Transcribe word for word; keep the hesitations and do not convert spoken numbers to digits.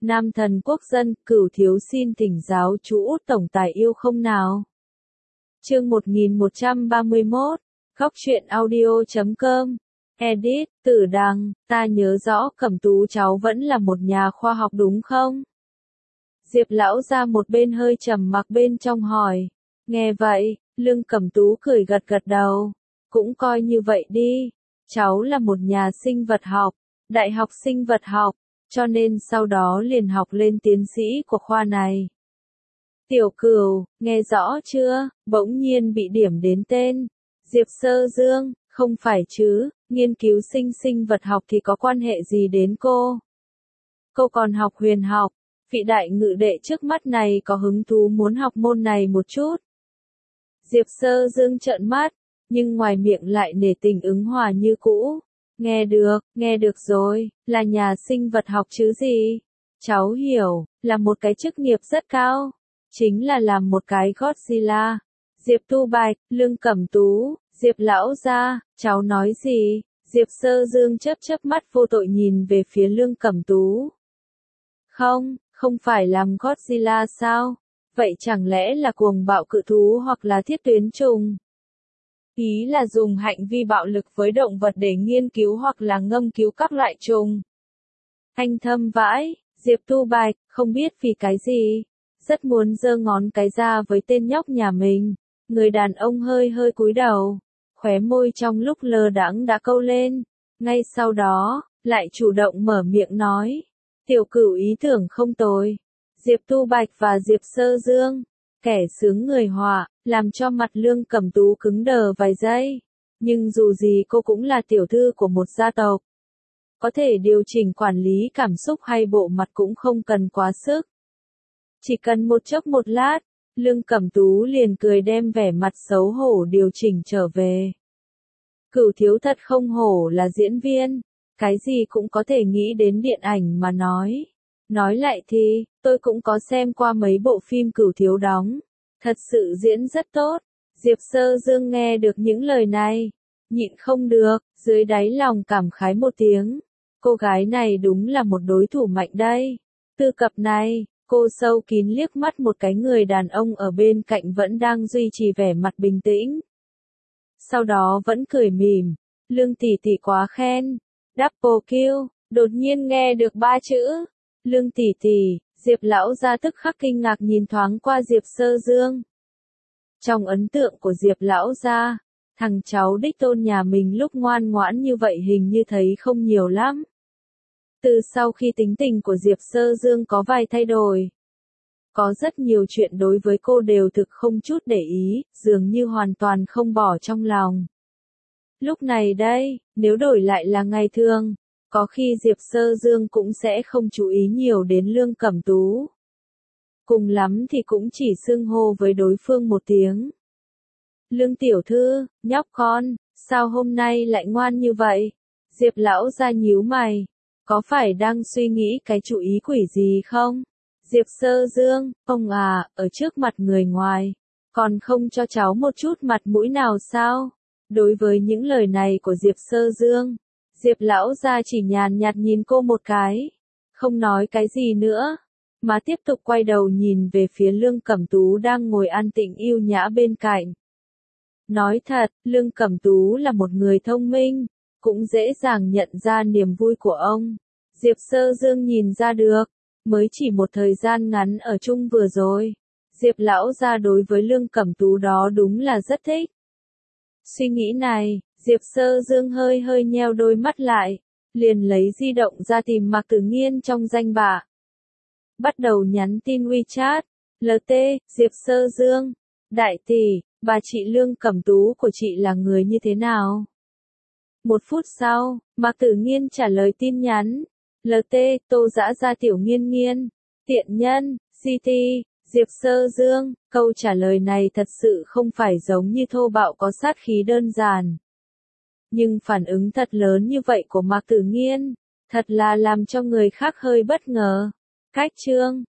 Nam thần quốc dân, Cửu thiếu xin thỉnh giáo chú Út tổng tài yêu không nào. Chương một nghìn một trăm ba mươi mốt, góc truyện audio chấm com, edit, Tử Đằng, ta nhớ rõ Cẩm Tú cháu vẫn là một nhà khoa học đúng không? Diệp lão ra một bên hơi trầm mặc bên trong hỏi. Nghe vậy, Lương Cẩm Tú cười gật gật đầu. Cũng coi như vậy đi. Cháu là một nhà sinh vật học, đại học sinh vật học, cho nên sau đó liền học lên tiến sĩ của khoa này. Tiểu Cửu, nghe rõ chưa? Bỗng nhiên bị điểm đến tên. Diệp Sơ Dương, không phải chứ, nghiên cứu sinh sinh vật học thì có quan hệ gì đến cô? Cô còn học huyền học, vị đại ngự đệ trước mắt này có hứng thú muốn học môn này một chút. Diệp Sơ Dương trợn mắt, nhưng ngoài miệng lại nể tình ứng hòa như cũ. Nghe được, nghe được rồi, là nhà sinh vật học chứ gì? Cháu hiểu, là một cái chức nghiệp rất cao. Chính là làm một cái Godzilla. Diệp Tu Bạch, Lương Cẩm Tú, Diệp Lão gia, cháu nói gì? Diệp Sơ Dương chớp chớp mắt vô tội nhìn về phía Lương Cẩm Tú. Không, không phải làm Godzilla sao? Vậy chẳng lẽ là cuồng bạo cự thú hoặc là thiết tuyến trùng? Ý là dùng hành vi bạo lực với động vật để nghiên cứu hoặc là ngâm cứu các loại trùng. Anh thâm vãi, Diệp Tu Bạch, không biết vì cái gì. Rất muốn giơ ngón cái ra với tên nhóc nhà mình. Người đàn ông hơi hơi cúi đầu. Khóe môi trong lúc lơ đãng đã câu lên. Ngay sau đó, lại chủ động mở miệng nói. Tiểu Cửu ý tưởng không tồi. Diệp Tu Bạch và Diệp Sơ Dương, kẻ sướng người họa, làm cho mặt Lương Cẩm Tú cứng đờ vài giây. Nhưng dù gì cô cũng là tiểu thư của một gia tộc. Có thể điều chỉnh quản lý cảm xúc hay bộ mặt cũng không cần quá sức. Chỉ cần một chốc một lát, Lương Cẩm Tú liền cười đem vẻ mặt xấu hổ điều chỉnh trở về. Cửu thiếu thật không hổ là diễn viên, cái gì cũng có thể nghĩ đến điện ảnh mà nói. Nói lại thì, tôi cũng có xem qua mấy bộ phim Cửu thiếu đóng, thật sự diễn rất tốt. Diệp Sơ Dương nghe được những lời này, nhịn không được, dưới đáy lòng cảm khái một tiếng. Cô gái này đúng là một đối thủ mạnh đây. Tư cập này, cô sâu kín liếc mắt một cái người đàn ông ở bên cạnh vẫn đang duy trì vẻ mặt bình tĩnh. Sau đó vẫn cười mỉm, Lương tỷ tỷ quá khen. Double kill, đột nhiên nghe được ba chữ. Lương tỷ tỷ, Diệp lão gia tức khắc kinh ngạc nhìn thoáng qua Diệp Sơ Dương. Trong ấn tượng của Diệp lão gia, thằng cháu đích tôn nhà mình lúc ngoan ngoãn như vậy hình như thấy không nhiều lắm. Từ sau khi tính tình của Diệp Sơ Dương có vài thay đổi, có rất nhiều chuyện đối với cô đều thực không chút để ý, dường như hoàn toàn không bỏ trong lòng. Lúc này đây, nếu đổi lại là ngày thường, có khi Diệp Sơ Dương cũng sẽ không chú ý nhiều đến Lương Cẩm Tú. Cùng lắm thì cũng chỉ xưng hô với đối phương một tiếng. Lương tiểu thư, nhóc con, sao hôm nay lại ngoan như vậy? Diệp lão ra nhíu mày, có phải đang suy nghĩ cái chủ ý quỷ gì không? Diệp Sơ Dương, ông à, ở trước mặt người ngoài, còn không cho cháu một chút mặt mũi nào sao? Đối với những lời này của Diệp Sơ Dương, Diệp lão gia chỉ nhàn nhạt nhìn cô một cái, không nói cái gì nữa, mà tiếp tục quay đầu nhìn về phía Lương Cẩm Tú đang ngồi an tĩnh yêu nhã bên cạnh. Nói thật, Lương Cẩm Tú là một người thông minh, cũng dễ dàng nhận ra niềm vui của ông. Diệp Sơ Dương nhìn ra được, mới chỉ một thời gian ngắn ở chung vừa rồi, Diệp lão gia đối với Lương Cẩm Tú đó đúng là rất thích. Suy nghĩ này, Diệp Sơ Dương hơi hơi nheo đôi mắt lại, liền lấy di động ra tìm Mạc Tử Nghiên trong danh bạ. Bắt đầu nhắn tin WeChat, lờ tê, Diệp Sơ Dương, đại tỷ, bà chị Lương Cẩm Tú của chị là người như thế nào? Một phút sau, Mạc Tử Nghiên trả lời tin nhắn, lờ tê, Tô Dã Gia tiểu Nghiên Nghiên, tiện nhân, xê tê, Diệp Sơ Dương, câu trả lời này thật sự không phải giống như thô bạo có sát khí đơn giản. Nhưng phản ứng thật lớn như vậy của Mạc Tử Nghiên, thật là làm cho người khác hơi bất ngờ. Cách chương,